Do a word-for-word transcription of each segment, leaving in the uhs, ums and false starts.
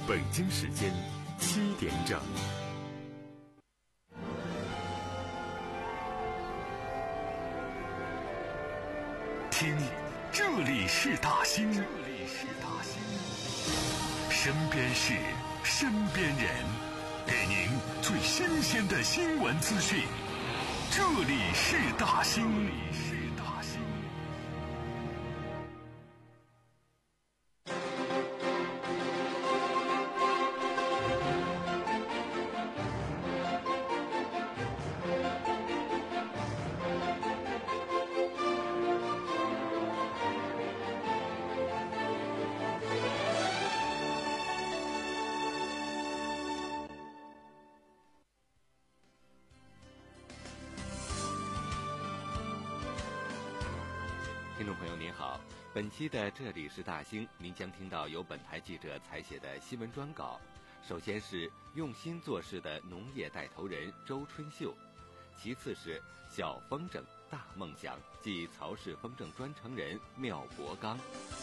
北京时间七点整。听，这里是大兴，这里是大兴，身边事，身边人，给您最新鲜的新闻资讯。这里是大兴，这里是大兴。 听众朋友您好，本期的这里是大兴，您将听到由本台记者采写的新闻专稿。首先是用心做事的农业带头人周春秀，其次是小风筝大梦想即曹氏风筝专程人缪伯刚。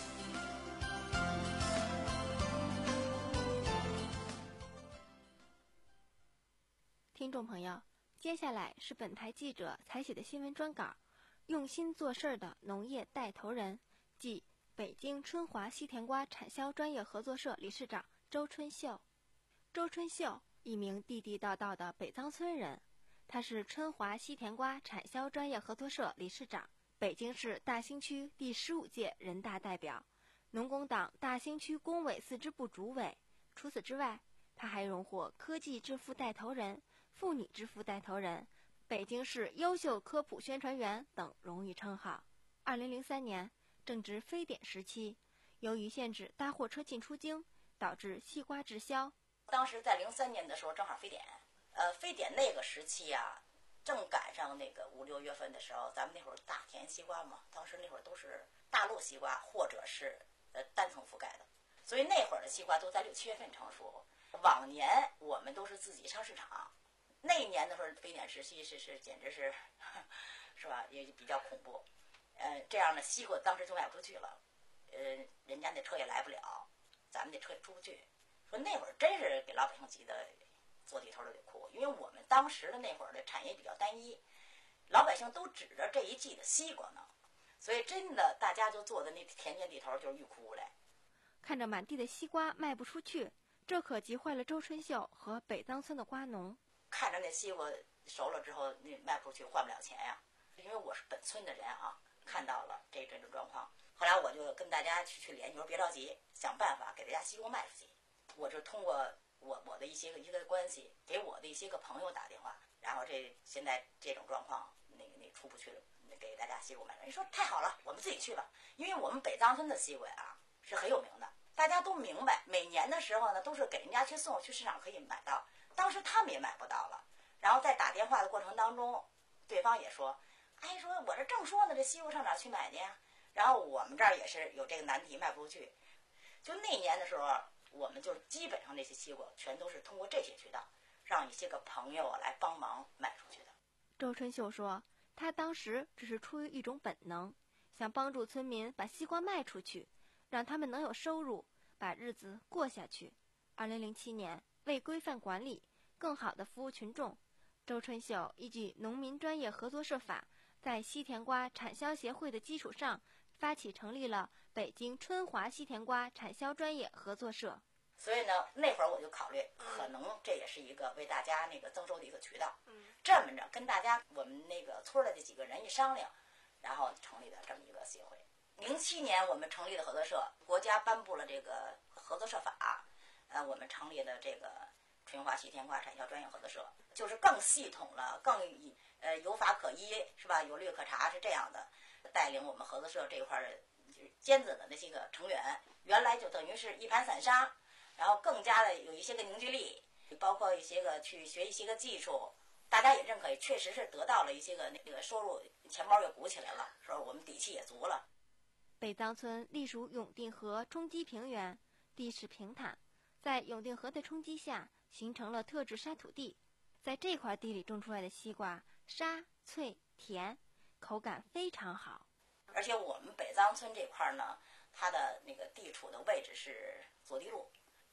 听众朋友，接下来是本台记者采写的新闻专稿。用心做事的农业带头人，即北京春华西甜瓜产销专业合作社理事长周春秀。周春秀，一名地地道道的北藏村人，他是春华西甜瓜产销专业合作社理事长，北京市大兴区第十五届人大代表，农工党大兴区工委四支部主委。除此之外，他还荣获科技致富带头人、妇女致富带头人、北京市优秀科普宣传员等荣誉称号。二零零三年正值非典时期，由于限制大货车进出京，导致西瓜滞销。 当时在零三年的时候正好非典，呃，非典那个时期啊，正赶上那个五六月份的时候，咱们那会儿大田西瓜嘛，当时那会儿都是大陆西瓜或者是呃单层覆盖的，所以那会儿的西瓜都在六七月份成熟。往年我们都是自己上市场。那一年的时候，非典时期是是简直是，是吧？也比较恐怖。呃，这样的西瓜当时就卖不出去了，呃，人家那车也来不了，咱们那车也出不去。说那会儿真是给老百姓急得坐地头都得哭，因为我们当时的那会儿的产业比较单一，老百姓都指着这一季的西瓜呢，所以真的大家就坐在那田间地头就是欲哭无泪。 看着满地的西瓜卖不出去，这可急坏了周春秀和北藏村的瓜农。 看着那西瓜熟了之后，那卖不出去，换不了钱呀。因为我是本村的人啊，看到了这这种状况，后来我就跟大家去去联系，说别着急，想办法给大家西瓜卖出去。我就通过我我的一些个一个关系，给我的一些个朋友打电话，然后这现在这种状况，那个那出不去了，给大家西瓜卖。人说太好了，我们自己去吧，因为我们北藏村的西瓜啊是很有名的，大家都明白，每年的时候呢都是给人家去送，去市场可以买到。当时他们也买不到了，然后在打电话的过程当中，对方也说，哎，说我这正说呢，这西瓜上哪去买去呀？然后我们这儿也是有这个难题，卖不出去。就那年的时候，我们就基本上那些西瓜全都是通过这些渠道，让一些个朋友来帮忙卖出去的。 周春秀说，他当时只是出于一种本能，想帮助村民把西瓜卖出去，让他们能有收入，把日子过下去。二零零七年，为规范管理，更好地服务群众，周春秀依据《农民专业合作社法》，在西甜瓜产销协会的基础上，发起成立了北京春华西甜瓜产销专业合作社。 所以呢，那会儿我就考虑，可能这也是一个为大家那个增收的一个渠道。这么着，跟大家我们那个村的这几个人一商量，然后成立的这么一个协会。零七年我们成立的合作社，国家颁布了这个合作社法。呃，我们成立的这个春华西甜瓜产销专业合作社，就是更系统了，更呃有法可依，是吧？有律可查，是这样的。带领我们合作社这一块的就是尖子的那些个成员，原来就等于是一盘散沙，然后更加的有一些个凝聚力，包括一些个去学一些个技术，大家也认可，也确实是得到了一些个那个收入，钱包也鼓起来了，说我们底气也足了。 北藏村隶属永定河冲积平原，地势平坦。在永定河的冲击下，形成了特质沙土地。在这块地里种出来的西瓜，沙脆甜，口感非常好。 而且我们北藏村这块呢，它的那个地处的位置是左地路，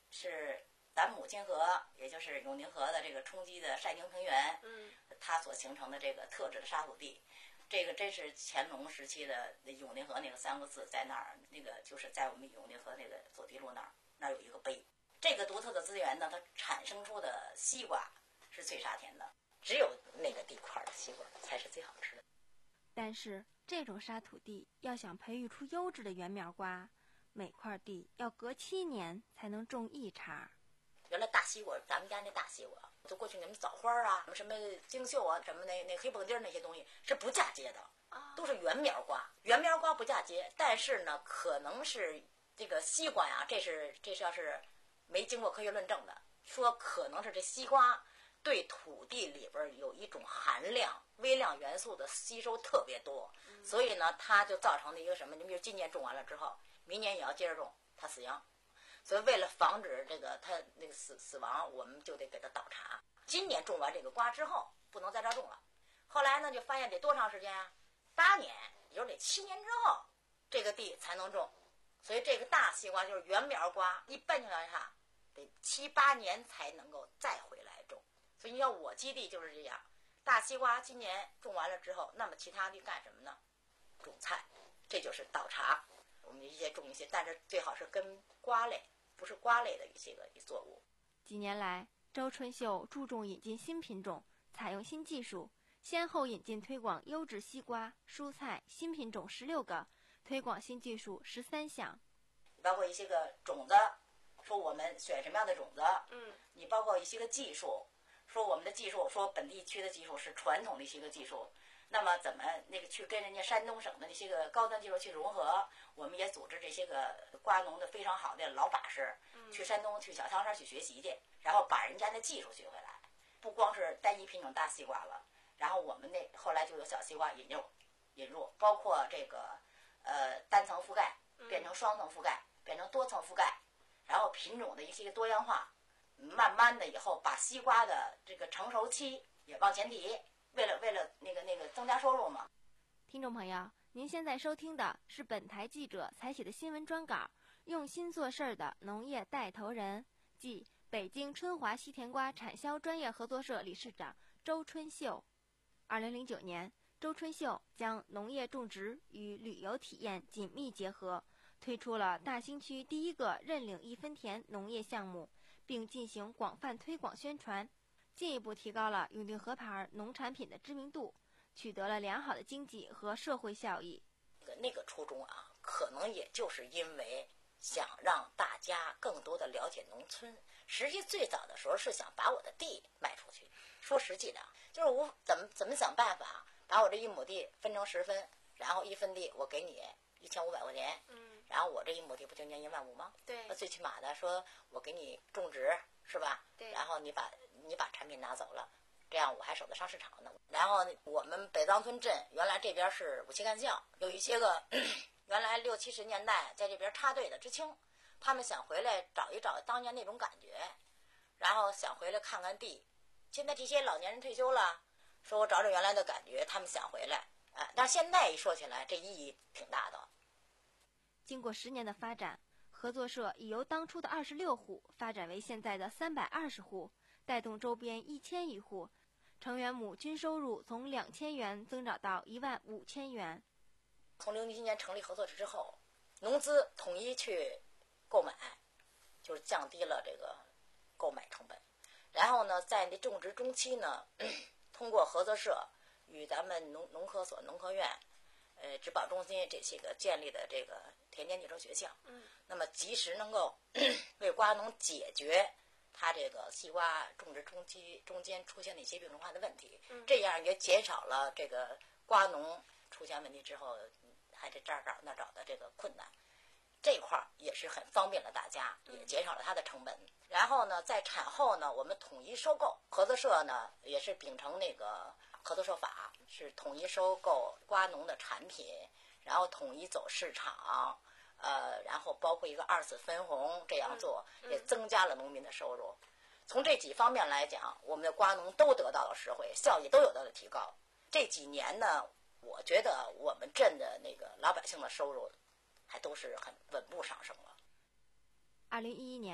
是咱母亲河，也就是永宁河的这个冲积的晒凝平原， 嗯， 它所形成的这个特质的沙土地。这个真是乾隆时期的永宁河那个三个字，在那儿，那个就是在我们永宁河那个左堤路那儿，那儿有一个碑。这个独特的资源呢，它产生出的西瓜是最沙甜的，只有那个地块的西瓜才是最好吃的。 但是这种沙土地要想培育出优质的圆苗瓜，每块地要隔七年才能种一茬。 原来大西瓜，咱们家那大西瓜，就过去你们枣花啊，什么什么京秀啊，什么那那黑蹦丁那些东西是不嫁接的，都是圆苗瓜。圆苗瓜不嫁接，但是呢，可能是这个西瓜呀，这是这是要是没经过科学论证的，说可能是这西瓜对土地里边有一种含量微量元素的吸收特别多，所以呢，它就造成了一个什么？你比如今年种完了之后，明年也要接着种，它死秧。所以为了防止这个它那个死死亡，我们就得给它倒茬。今年种完这个瓜之后，不能在这儿种了。后来呢，就发现得多长时间啊？八年，也就是得七年之后，这个地才能种。所以这个大西瓜就是圆苗瓜，一般情况下得七八年才能够再回来种。所以你像我基地就是这样，大西瓜今年种完了之后，那么其他地干什么呢？种菜，这就是倒茬。我们一些种一些，但是最好是跟瓜类。不是瓜类的一些个作物。 几年来，周春秀注重引进新品种，采用新技术，先后引进推广优质西瓜、蔬菜新品种十六个，推广新技术十三项。 包括一些个种子，说我们选什么样的种子， 嗯， 你包括一些个技术，说我们的技术，说本地区的技术是传统的一些个技术。那么怎么那个去跟人家山东省的那些个高端技术去融合？我们也组织这些个瓜农的非常好的老把式，去山东去小汤山去学习去，然后把人家的技术学回来，不光是单一品种大西瓜了，然后我们那后来就有小西瓜引入，引入包括这个呃单层覆盖变成双层覆盖，变成多层覆盖，然后品种的一些多样化，慢慢的以后把西瓜的这个成熟期也往前提。为了为了那个那个增加收入嘛。 听众朋友，您现在收听的是本台记者采写的新闻专稿，用心做事儿的农业带头人，即北京春华西甜瓜产销专业合作社理事长周春秀。二零零九年，周春秀将农业种植与旅游体验紧密结合，推出了大兴区第一个认领一分田农业项目，并进行广泛推广宣传。进一步提高了永定河牌农产品的知名度，取得了良好的经济和社会效益。 那个初衷啊，可能也就是因为想让大家更多的了解农村。实际最早的时候是想把我的地卖出去。说实际的，就是我怎么怎么想办法把我这一亩地分成十分，然后一分地我给你一千五百块钱，嗯，然后我这一亩地不就年一万五吗？ 对， 那最起码的说我给你种植是吧？ 对， 然后你把你把产品拿走了，这样我还守得上市场呢。然后我们北藏村镇原来这边是武器干校，有一些个原来六七十年代在这边插队的知青，他们想回来找一找当年那种感觉，然后想回来看看地。现在这些老年人退休了，说我找找原来的感觉，他们想回来。哎，但是现在一说起来，这意义挺大的。 经过十年的发展，合作社已由当初的二十六户发展为现在的三百二十户，带动周边一千余户，成员亩均收入从两千元增长到一万五千元。 从零七年成立合作社之后，农资统一去购买，就是降低了这个购买成本。然后呢，在那种植中期呢，通过合作社与咱们农农科所、农科院、呃植保中心这些个建立的这个田间地种学校，嗯，那么及时能够为瓜农解决他这个西瓜种植中期中间出现的一些病虫害的问题，嗯，这样也减少了这个瓜农出现问题之后还得这儿找那找的这个困难。这块儿也是很方便了大家，也减少了它的成本。然后呢，在产后呢，我们统一收购，合作社呢也是秉承那个合作社法，是统一收购瓜农的产品，然后统一走市场，呃，然后包括一个二次分红，这样做也增加了农民的收入。从这几方面来讲，我们的瓜农都得到了实惠，效益都有到了提高。这几年呢，我觉得我们镇的那个老百姓的收入还都是很稳步上升了。 二零一一年，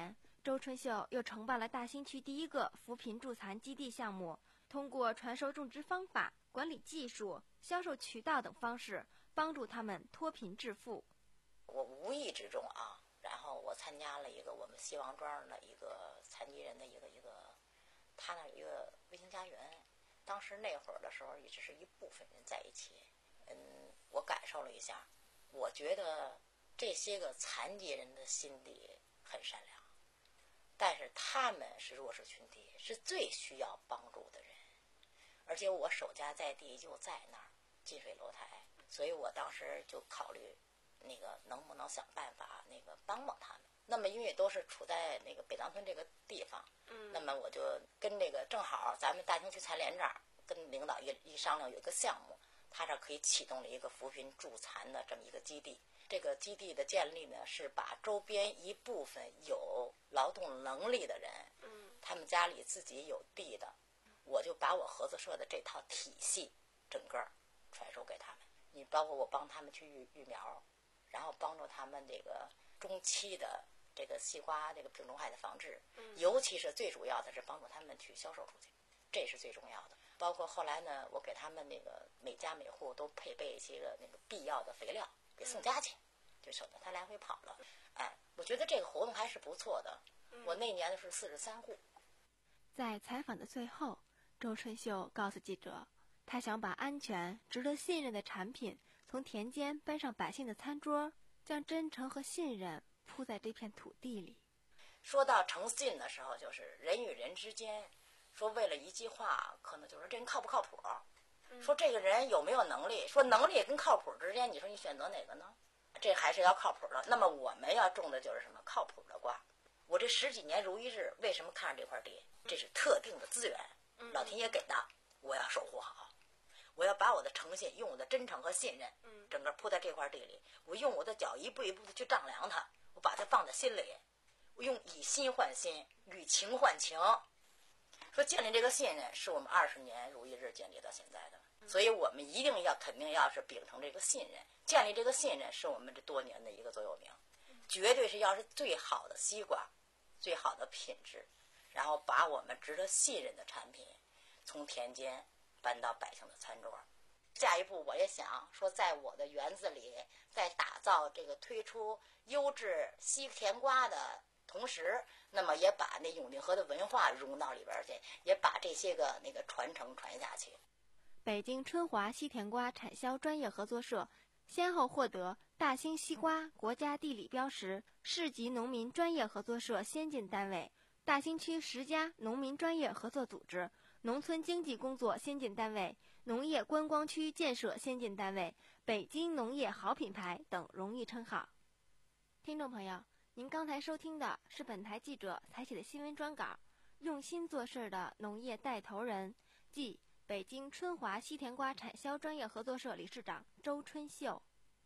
周春秀又承办了大兴区第一个扶贫助残基地项目，通过传授种植方法、管理技术、销售渠道等方式，帮助他们脱贫致富。 我无意之中啊，然后我参加了一个我们西王庄的一个残疾人的一个一个，他那有一个微型家园。当时那会儿的时候，也只是一部分人在一起。嗯，我感受了一下，我觉得这些个残疾人的心底很善良，但是他们是弱势群体，是最需要帮助的人。而且我守家在地就在那儿，近水楼台，所以我当时就考虑那个能不能想办法那个帮帮他们。那么因为都是处在那个北塘村这个地方，嗯，那么我就跟这个正好咱们大兴区残联这儿跟领导一一商量，有一个项目，他这可以启动了一个扶贫助残的这么一个基地。这个基地的建立呢，是把周边一部分有劳动能力的人，嗯，他们家里自己有地的，我就把我合作社的这套体系整个传授给他们。你包括我帮他们去育育苗，然后帮助他们这个中期的这个西瓜这个病虫害的防治，尤其是最主要的是帮助他们去销售出去，这是最重要的。包括后来呢，我给他们那个每家每户都配备一些个那个必要的肥料，给送家去，就省得他来回跑了。哎，我觉得这个活动还是不错的。我那年的是四十三户。 在采访的最后，周春秀告诉记者，他想把安全、值得信任的产品从田间搬上百姓的餐桌，将真诚和信任铺在这片土地里。 说到诚信的时候，就是人与人之间，说为了一句话，可能就是这人靠不靠谱，说这个人有没有能力，说能力跟靠谱之间，你说你选择哪个呢？这还是要靠谱的。那么我们要种的就是什么靠谱的瓜。我这十几年如一日，为什么看上这块地？这是特定的资源，老天爷给的，我要守护好。我要把我的诚信，用我的真诚和信任，整个铺在这块地里。我用我的脚一步一步的去丈量它，我把它放在心里。我用以心换心，以情换情。说建立这个信任，是我们二十年如一日建立到现在的，所以我们一定要肯定要是秉承这个信任，建立这个信任是我们这多年的一个座右铭，绝对是要是最好的西瓜，最好的品质，然后把我们值得信任的产品从田间搬到百姓的餐桌。下一步我也想说，在我的园子里，在打造这个推出优质西甜瓜的同时，那么也把那永定河的文化融到里边去，也把这些个那个传承传下去。 北京春华西甜瓜产销专业合作社先后获得大兴西瓜国家地理标识、市级农民专业合作社先进单位、大兴区十家农民专业合作组织、农村经济工作先进单位、农业观光区建设先进单位、北京农业好品牌等荣誉称号。听众朋友，您刚才收听的是本台记者采写的新闻专稿，用心做事的农业带头人，即北京春华西甜瓜产销专业合作社理事长周春秀。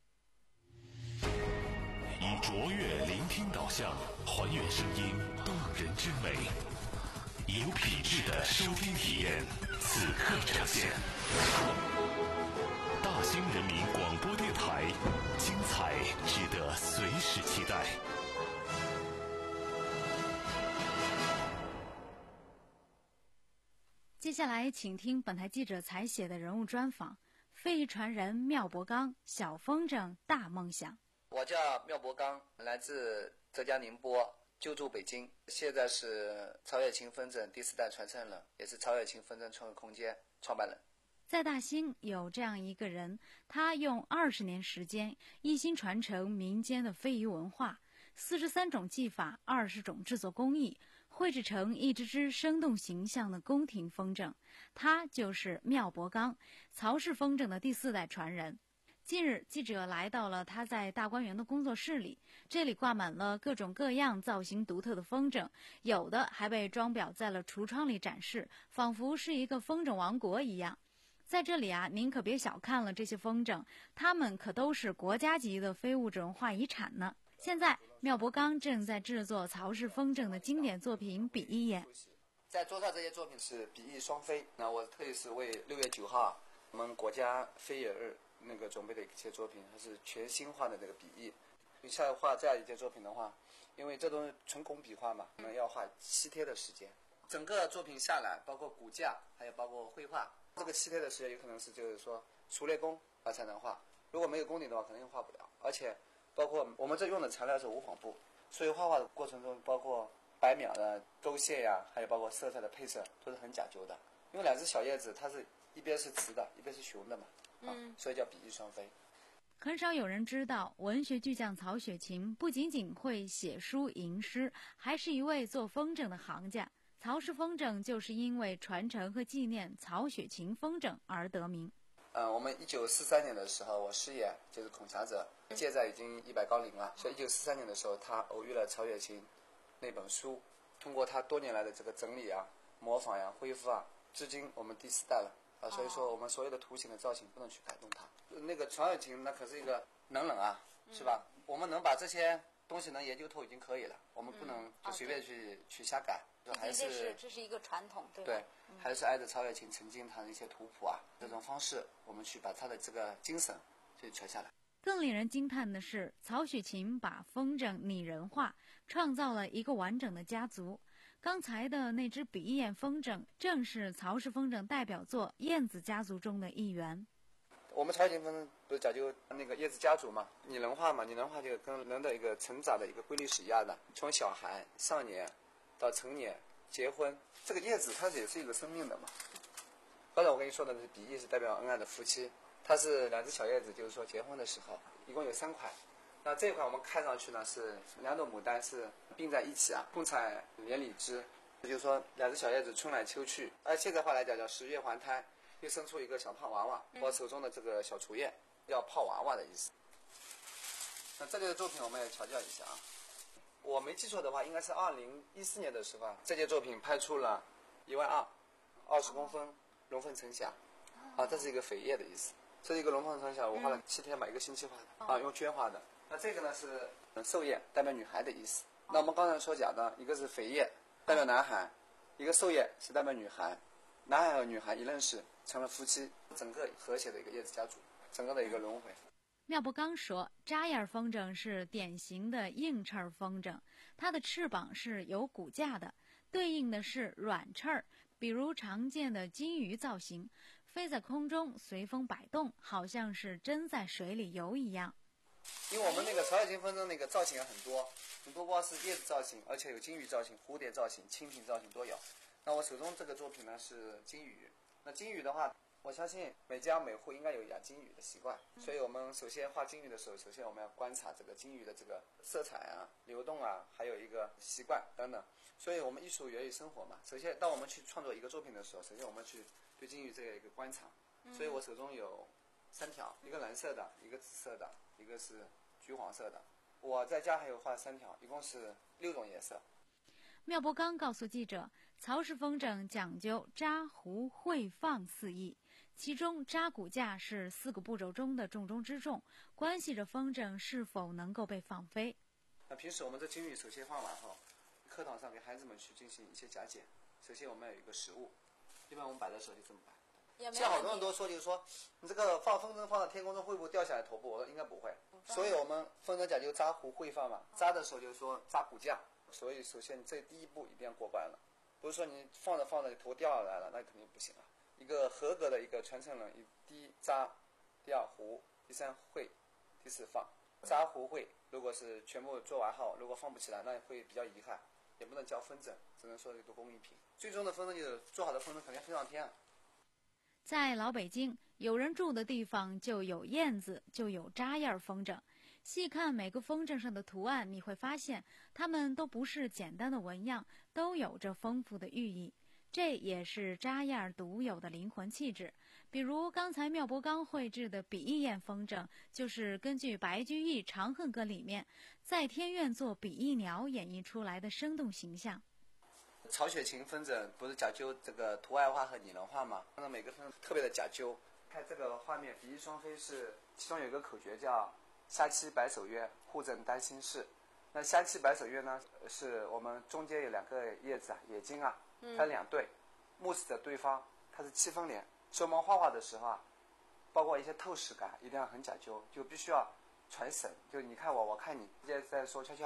以卓越聆听导向，还原声音动人之美，有品质的收听体验，此刻呈现。大兴人民广播电台，精彩值得随时期待。 接下来请听本台记者采写的人物专访：非遗传人缪伯刚，小风筝大梦想。 我叫缪伯刚，来自浙江宁波，就住北京，现在是曹雪芹风筝第四代传承人，也是曹雪芹风筝创客空间创办人。 在大兴有这样一个人，他用二十年时间一心传承民间的非遗文化，四十三种技法，二十种制作工艺，绘制成一只只生动形象的宫廷风筝。他就是缪伯刚，曹氏风筝的第四代传人。近日，记者来到了他在大观园的工作室里，这里挂满了各种各样造型独特的风筝，有的还被装裱在了橱窗里展示，仿佛是一个风筝王国一样。在这里啊，您可别小看了这些风筝，它们可都是国家级的非物质文化遗产呢。现在，缪伯刚正在制作曹氏风筝的经典作品《比翼眼》。 在桌上这些作品是比翼双飞，那我特意是为六月九号我们国家飞野日那个准备的一些作品，它是全新画的这个比翼。你像画这样一件作品的话， 因为这东西纯工笔画嘛，可能要花七天的时间。整个作品下来，包括骨架，还有包括绘画，这个七天的时间有可能是就是说熟练工啊才能画，如果没有功底的话，可能又画不了。而且包括我们这用的材料是无纺布，所以画画的过程中，包括白描的勾线呀，还有包括色彩的配色，都是很讲究的。因为两只小叶子，它是一边是雌的，一边是雄的嘛，啊， 嗯， 所以叫比翼双飞。 很少有人知道，文学巨匠曹雪芹不仅仅会写书吟诗，还是一位做风筝的行家。曹氏风筝就是因为传承和纪念曹雪芹风筝而得名。 嗯，我们一九四三年的时候，我师爷就是孔甲者，现在已经一百高龄了。所以一九四三年的时候，他偶遇了曹雪芹那本书，通过他多年来的这个整理啊、模仿呀、恢复啊，至今我们第四代了啊。所以说，我们所有的图形的造型不能去改动它。那个曹雪芹那可是一个能人啊，是吧？嗯、我们能把这些东西能研究透已经可以了，我们不能就随便去、嗯、去瞎改。还是这是这是一个传统，对吧？ 对，还是挨着曹雪芹曾经他的一些图谱啊，这种方式，我们去把他的这个精神去传下来。 更令人惊叹的是，曹雪芹把风筝拟人化，创造了一个完整的家族。刚才的那只比翼燕风筝，正是曹氏风筝代表作燕子家族中的一员。 我们曹雪芹风筝不是讲究那个叶子家族嘛，拟人化嘛，拟人化就跟人的一个成长的一个规律是一样的，从小孩、少年到成年、结婚，这个叶子它也是一个生命的嘛。刚才我跟你说的是比翼是代表恩爱的夫妻，它是两只小叶子，就是说结婚的时候，一共有三款。那这一款我们看上去呢是两朵牡丹是并在一起啊，共采连理枝，也就是说两只小叶子春来秋去。按现在话来讲叫十月还胎，又生出一个小胖娃娃。我手中的这个小雏叶要泡娃娃的意思。那这个作品我们也调教一下啊。我没记错的话，应该是二零一四年的时候啊，这件作品拍出了一万二，二十公分，龙凤呈祥，啊，这是一个扉页的意思。这是一个龙凤呈祥，我画了七天吧，一个星期画的，啊，用绢画的。那这个呢是寿叶，代表女孩的意思。那我们刚才所讲的，一个是扉页，代表男孩，一个寿叶是代表女孩，男孩和女孩一认识，成了夫妻，整个和谐的一个叶子家族，整个的一个轮回。 妙不刚说，扎叶风筝是典型的硬翅风筝，它的翅膀是有骨架的，对应的是软翅，比如常见的金鱼造型，飞在空中随风摆动，好像是真在水里游一样。 因为我们那个曹雪芹风筝那个造型很多，很多光是叶子造型，而且有金鱼造型、蝴蝶造型、蜻蜓造型都有。那我手中这个作品呢是金鱼，那金鱼的话，我相信每家每户应该有养金鱼的习惯，所以我们首先画金鱼的时候，首先我们要观察这个金鱼的这个色彩啊、流动啊，还有一个习惯等等。所以我们艺术源于生活嘛。首先，当我们去创作一个作品的时候，首先我们去对金鱼这个一个观察。所以我手中有三条，一个蓝色的，一个紫色的，一个是橘黄色的。我在家还有画三条，一共是六种颜色。 妙伯刚告诉记者，曹氏风筝讲究扎、糊、绘、放四艺，其中扎骨架是四个步骤中的重中之重，关系着风筝是否能够被放飞。 那平时我们这金鱼首先放完后，课堂上给孩子们去进行一些讲解。首先我们有一个实物，一般我们摆的时候就这么摆。像好多人都说，就是说你这个放风筝放到天空中会不会掉下来头部？我说应该不会。所以我们风筝讲究扎、糊、绘、放嘛。扎的时候就是说扎骨架，所以首先这第一步一定要过关了。不是说你放着放着头掉下来了，那肯定不行了。一个合格的一个传承人，第一扎，第二糊，第三绘，第四放。扎、糊、绘，如果是全部做完后，如果放不起来，那会比较遗憾，也不能叫风筝，只能说是一个工艺品。最终的风筝就是做好的风筝肯定飞上天。 在老北京，有人住的地方就有燕子，就有扎叶风筝。细看每个风筝上的图案，你会发现它们都不是简单的纹样，都有着丰富的寓意。这也是扎叶独有的灵魂气质。比如刚才妙伯刚绘制的比翼燕风筝，就是根据白居易《长恨歌》里面在天愿做比翼鸟演绎出来的生动形象。 曹雪芹风筝不是讲究这个图案化和拟人化吗？那每个风筝特别的讲究。看这个画面，比翼双飞是其中有一个口诀叫虾栖白首约，户正丹心事。那虾栖白首约呢，是我们中间有两个叶子啊，眼睛啊，它两对，目视着对方，它是七分脸。所以我们画画的时候啊，包括一些透视感，一定要很讲究，就必须要传神。就你看我，我看你，直接在说悄悄话，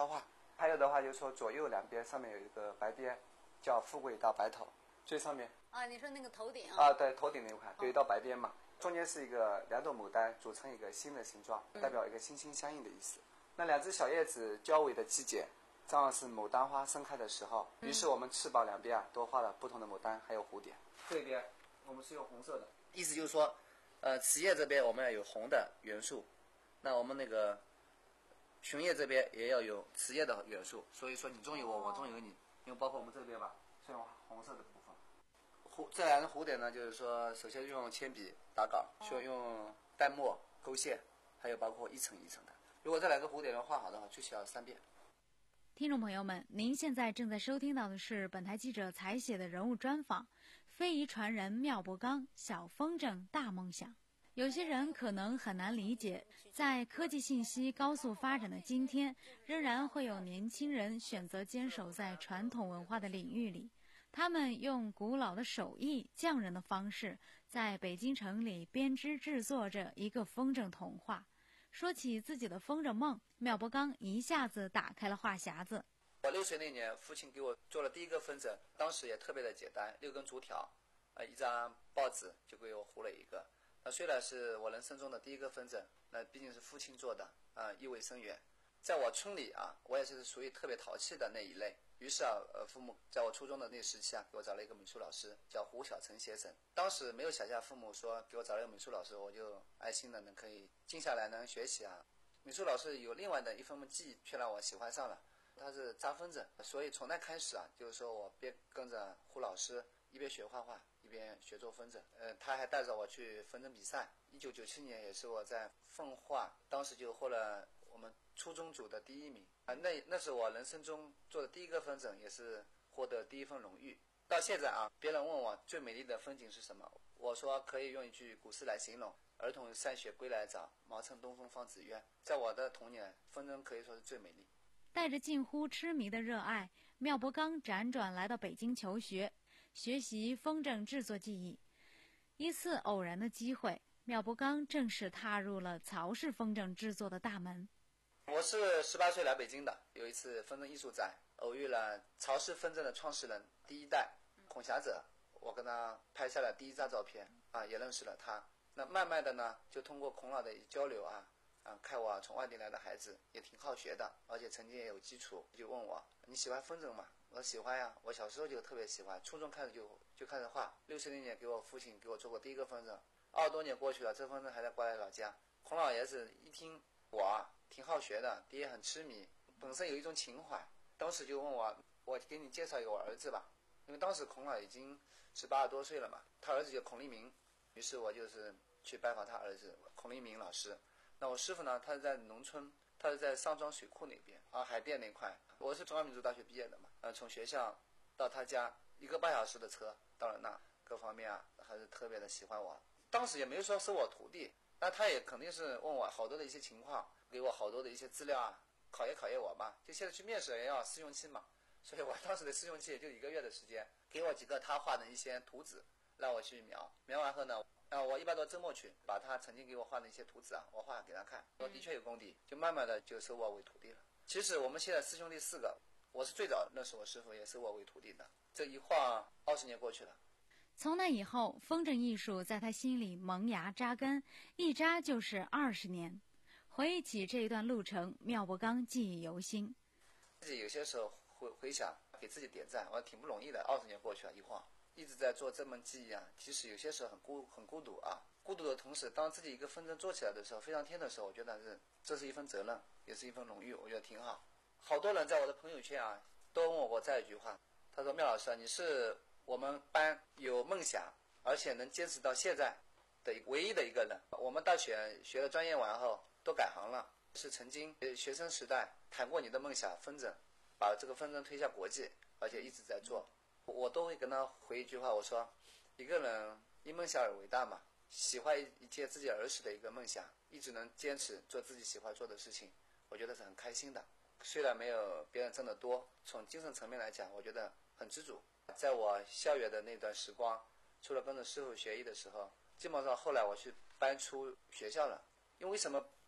还有的话就是说左右两边上面有一个白边，叫富贵到白头，最上面啊，你说那个头顶啊，对，头顶那块有一道白边嘛，中间是一个两朵牡丹组成一个心的形状，代表一个心心相印的意思。那两只小叶子交尾的季节，正好是牡丹花盛开的时候，于是我们翅膀两边啊都画了不同的牡丹，还有蝴蝶。这边我们是用红色的，意思就是说，呃，雌叶这边我们要有红的元素，那我们那个雄叶这边也要有雌叶的元素，所以说你中有我，我中有你，因为包括我们这边吧，是用红色的部分。蝴这两个蝴蝶呢，就是说首先用铅笔打稿，需要用淡墨勾线，还有包括一层一层的。如果这两个蝴蝶能画好的话，最起要三遍。 听众朋友们，您现在正在收听到的是本台记者采写的人物专访，非遗传人妙博刚，小风筝大梦想。有些人可能很难理解，在科技信息高速发展的今天，仍然会有年轻人选择坚守在传统文化的领域里。他们用古老的手艺匠人的方式，在北京城里编织制作着一个风筝童话。说起自己的风筝梦，妙博刚一下子打开了话匣子。 我六岁那年，父亲给我做了第一个风筝，当时也特别的简单，六根竹条，呃，一张报纸就给我糊了一个。那虽然是我人生中的第一个风筝，那毕竟是父亲做的，啊、呃，意味深远。在我村里啊，我也是属于特别淘气的那一类。于是啊，呃，父母在我初中的那时期啊，给我找了一个美术老师，叫胡小成先生。当时没有想象父母说给我找了一个美术老师，我就安心的能可以静下来能学习啊。美术老师有另外的一份技艺，却让我喜欢上了。他是扎风筝，所以从那开始啊，就是说我边跟着胡老师一边学画画，一边学做风筝。呃，他还带着我去风筝比赛。一九九七年也是我在奉化，当时就获了我们初中组的第一名啊，那那是我人生中做的第一个风筝，也是获得第一份荣誉。到现在啊，别人问我最美丽的风景是什么，我说可以用一句古诗来形容：儿童散雪归来早，毛乘东风放纸鸢。在我的童年，风筝可以说是最美丽。 带着近乎痴迷的热爱，妙博刚辗转来到北京求学，学习风筝制作技艺。一次偶然的机会，妙博刚正式踏入了曹氏风筝制作的大门。 我是十八岁来北京的，有一次风筝艺术展，偶遇了曹氏风筝的创始人第一代孔霞者，我跟他拍下了第一张照片啊，也认识了他。那慢慢的呢，就通过孔老的交流啊，啊，看我从外地来的孩子也挺好学的，而且成绩也有基础，就问我你喜欢风筝吗？我说喜欢呀，我小时候就特别喜欢，初中开始就就开始画，六岁那年给我父亲给我做过第一个风筝，二十多年过去了，这风筝还在挂在老家。孔老爷子一听我啊挺好学的，爹很痴迷，本身有一种情怀，当时就问我，我给你介绍一个我儿子吧，因为当时孔老已经十八多岁了嘛，他儿子叫孔立明，于是我就是去拜访他儿子孔立明老师。那我师傅呢，他是在农村，他是在上庄水库那边啊，海淀那块。我是中央民族大学毕业的嘛，呃，从学校到他家一个半小时的车到了那，各方面啊还是特别的喜欢我。当时也没有说收我徒弟，那他也肯定是问我好多的一些情况，给我好多的一些资料啊，考验考验我嘛。就现在去面试也要试用期嘛，所以我当时的试用期也就一个月的时间，给我几个他画的一些图纸，让我去描。描完后呢，啊，我一般到周末去把他曾经给我画的一些图纸啊，我画给他看，我的确有功底，就慢慢的就收我为徒弟了。其实我们现在师兄弟四个，我是最早认识我师傅，也收我为徒弟的。这一画二十年过去了。 从那以后，风筝艺术在他心里萌芽扎根，一扎就是二十年。回忆起这一段路程，妙博刚记忆犹新。 自己有些时候回回想，给自己点赞，我挺不容易的。二十年过去了，一晃一直在做这门技艺啊，其实有些时候很孤很孤独啊。孤独的同时，当自己一个风筝做起来的时候，飞上天的时候，我觉得是这是一份责任，也是一份荣誉，我觉得挺好。好多人在我的朋友圈啊，都问我过这一句话，他说：“妙老师啊，你是我们班有梦想，而且能坚持到现在的唯一的一个人。我们大学学了专业完后都改行了，是曾经学生时代谈过你的梦想风筝，把这个风筝推向国际，而且一直在做。”我都会跟他回一句话，我说：“一个人因梦想而伟大嘛，喜欢一件自己儿时的一个梦想，一直能坚持做自己喜欢做的事情，我觉得是很开心的。虽然没有别人挣得多，从精神层面来讲，我觉得很知足。在我校园的那段时光，除了跟着师傅学艺的时候，基本上后来我去搬出学校了。因为为什么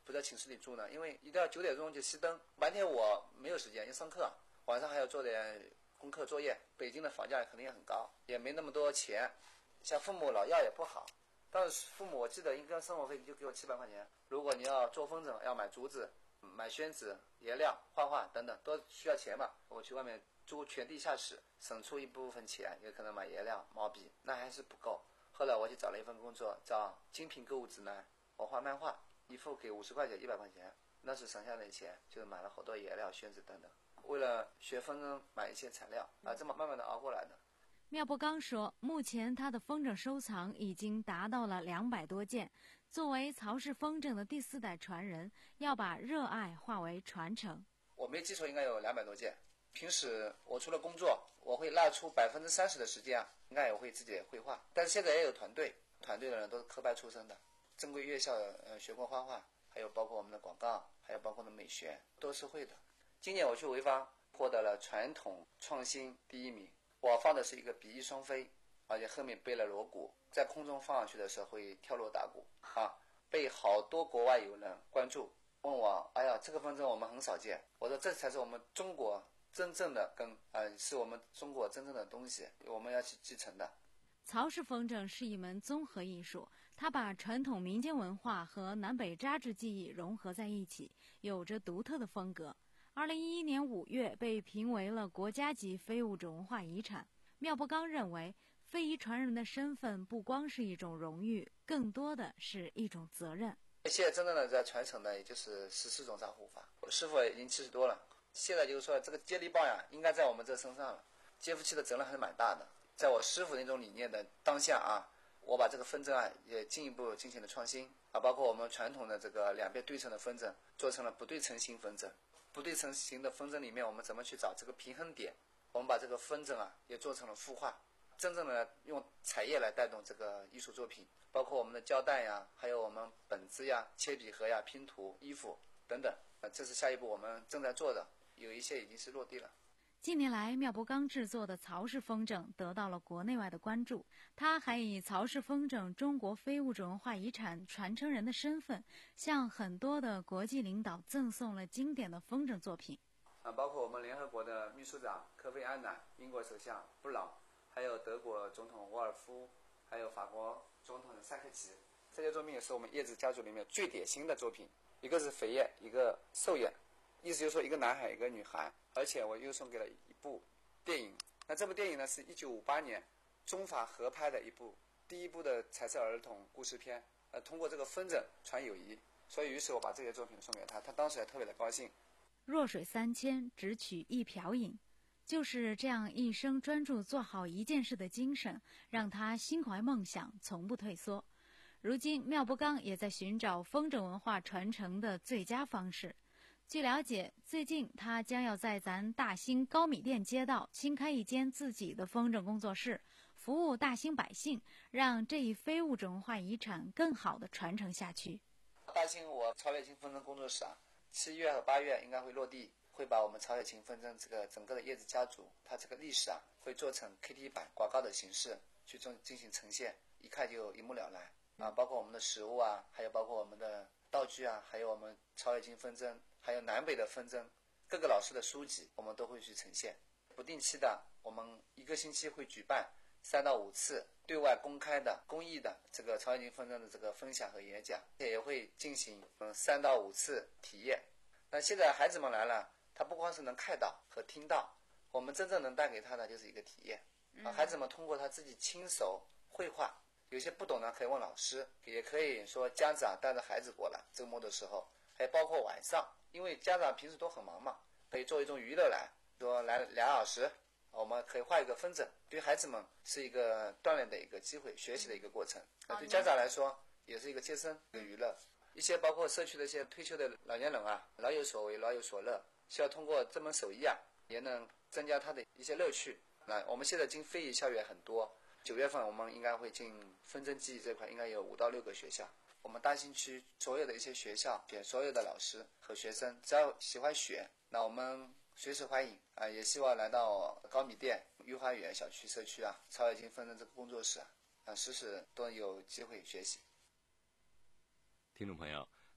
不在寝室里住呢？因为一定要九点钟就熄灯，白天我没有时间要上课，晚上还要做点功课作业。北京的房价肯定也很高，也没那么多钱，像父母老要也不好。当时父母我记得一个生活费就给我七百块钱，如果你要做风筝，要买竹子、买宣纸、颜料、画画等等，都需要钱嘛。我去外面租全地下室，省出一部分钱，也可能买颜料、毛笔，那还是不够。后来我去找了一份工作，叫精品购物指南，我画漫画，一幅给五十块钱、一百块钱，那是省下的钱，就是买了好多颜料、宣纸等等，为了学风筝买一些材料啊，这么慢慢的熬过来的。 缪伯刚说，目前他的风筝收藏已经达到了两百多件。作为曹氏风筝的第四代传人，要把热爱化为传承。 我没记错，应该有两百多件。平时我除了工作，我会拉出百分之三十的时间啊，应该也会自己绘画。但是现在也有团队，团队的人都是科班出身的，正规院校呃学过画画，还有包括我们的广告，还有包括的美学，都是会的。今年我去潍坊，获得了传统创新第一名。我放的是一个比翼双飞，而且后面背了锣鼓，在空中放上去的时候会跳锣打鼓啊，被好多国外友人关注，问我，哎呀，这个风筝我们很少见。我说这才是我们中国真正的根，呃，是我们中国真正的东西，我们要去继承的。 曹氏风筝是一门综合艺术，它把传统民间文化和南北扎制技艺融合在一起，有着独特的风格。二零一一年五月被评为了国家级非物质文化遗产。缪伯刚认为，非遗传人的身份不光是一种荣誉，更多的是一种责任。 现在真正的在传承的也就是十四种扎护法，我师傅已经七十多了，现在就是说这个接力棒呀，应该在我们这身上了，接夫妻的责任还是蛮大的。在我师傅那种理念的当下啊，我把这个风筝啊也进一步进行了创新啊，包括我们传统的这个两边对称的风筝，做成了不对称型风筝。不对称型的风筝里面，我们怎么去找这个平衡点？我们把这个风筝啊也做成了孵化，真正的用彩页来带动这个艺术作品，包括我们的胶带呀，还有我们本子呀、铅笔盒呀、拼图、衣服等等。啊，这是下一步我们正在做的，有一些已经是落地了。 近年来，缪伯刚制作的曹氏风筝得到了国内外的关注。他还以曹氏风筝中国非物质文化遗产传承人的身份，向很多的国际领导赠送了经典的风筝作品。 啊，包括我们联合国的秘书长科菲安南、英国首相布朗，还有德国总统沃尔夫，还有法国总统的萨克齐。这些作品也是我们叶子家族里面最典型的作品，一个是肥叶，一个瘦叶，意思就是说一个男孩一个女孩。而且我又送给了一部电影，那这部电影呢是一九五八年中法合拍的一部第一部的彩色儿童故事片，呃，通过这个风筝传友谊，所以于是我把这些作品送给他，他当时也特别的高兴。 弱水三千，只取一瓢饮，就是这样一生专注做好一件事的精神，让他心怀梦想，从不退缩。如今，缪伯刚也在寻找风筝文化传承的最佳方式。据了解，最近他将要在咱大兴高米店街道新开一间自己的风筝工作室，服务大兴百姓，让这一非物质文化遗产更好地传承下去。 大兴我曹雪芹风筝工作室啊，七月和八月应该会落地，会把我们曹雪芹风筝这个整个的叶子家族，它这个历史啊，会做成 K T 版广告的形式去进进行呈现，一看就一目了然啊，包括我们的实物啊，还有包括我们的道具啊，还有我们曹雪芹风筝，还有南北的风筝，各个老师的书籍我们都会去呈现。不定期的，我们一个星期会举办三到五次对外公开的公益的这个曹雪芹风筝的这个分享和演讲，也会进行嗯三到五次体验。那现在孩子们来了，他不光是能看到和听到，我们真正能带给他的就是一个体验啊。孩子们通过他自己亲手绘画，有些不懂呢可以问老师，也可以说家长带着孩子过来，周末的时候，还包括晚上，因为家长平时都很忙嘛，可以做一种娱乐来，说来俩小时，我们可以画一个风筝，对孩子们是一个锻炼的一个机会，学习的一个过程。那对家长来说，也是一个接生、一个娱乐。一些包括社区的一些退休的老年人啊，老有所为，老有所乐，需要通过这门手艺啊，也能增加他的一些乐趣。那我们现在进非遗校园很多，九月份我们应该会进风筝技艺这块，应该有五到六个学校。我们大兴区所有的一些学校，选所有的老师和学生，只要喜欢学，那我们随时欢迎啊！也希望来到高米店、御花园小区社区啊，曹雪芹风筝这个工作室啊，啊，时时都有机会学习。 听众朋友，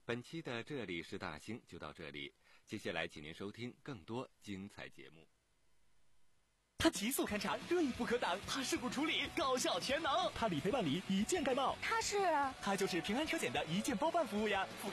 本期的这里是大兴就到这里，接下来请您收听更多精彩节目。 它极速勘察，锐不可挡；它事故处理，高效全能；它理赔办理，一键盖帽。 它是？ 它就是平安车险的一键包办服务呀！覆盖